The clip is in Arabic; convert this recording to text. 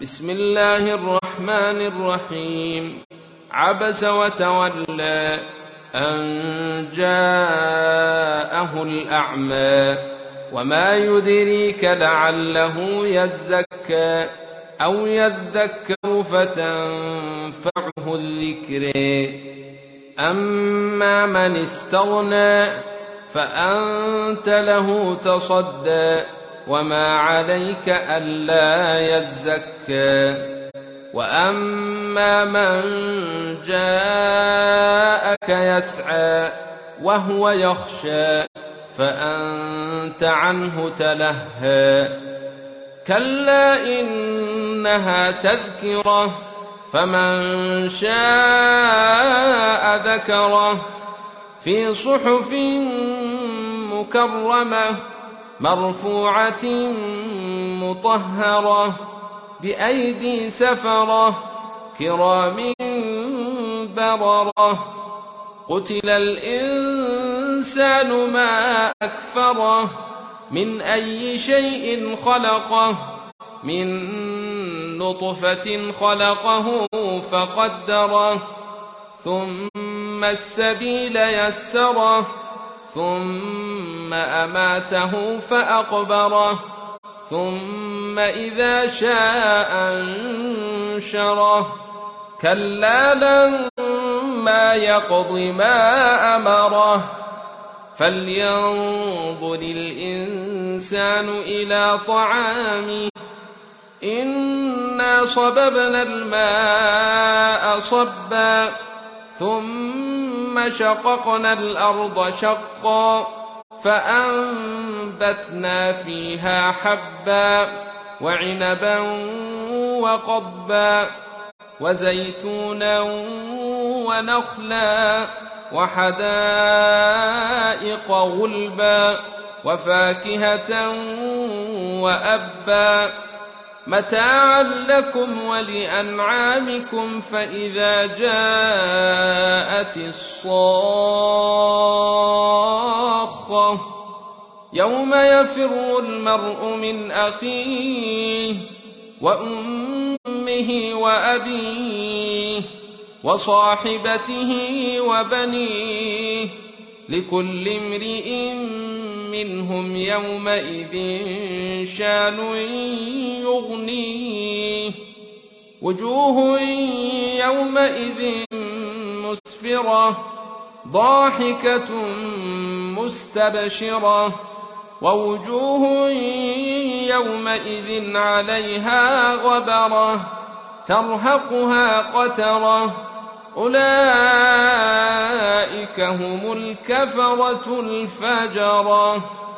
بسم الله الرحمن الرحيم. عبس وتولى أن جاءه الأعمى وما يدريك لعله يزكى أو يذكر فتنفعه الذكر. أما من استغنى فأنت له تصدى وما عليك ألا يزكى. وأما من جاءك يسعى وهو يخشى فأنت عنه تلهى. كلا إنها تذكرة فمن شاء ذكره في صحف مكرمة مرفوعة مطهرة بأيدي سفرة كرام بررة. قتل الإنسان ما أكفره من أي شيء خلقه من نطفة خلقه فقدره ثم السبيل يسره ثم أماته فأقبره ثم إذا شاء أنشره. كلا لما يقض ما أمره فلينظر الإنسان إلى طعامه إنا صببنا الماء صبا ثم شققنا الأرض شقا فأنبتنا فيها حبا وعنبا وقضبا وزيتونا ونخلا وحدائق غلبا وفاكهة وأبا متاعا لكم ولأنعامكم. فإذا جاءت الصاخة يوم يفر المرء من أخيه وأمه وأبيه وصاحبته وبنيه لكل امرئ منهم يومئذ شان يغنيه. وجوه يومئذ مسفرة ضاحكة مستبشرة ووجوه يومئذ عليها غبرة ترهقها قترة أولئك هم الكفرة الفجرة.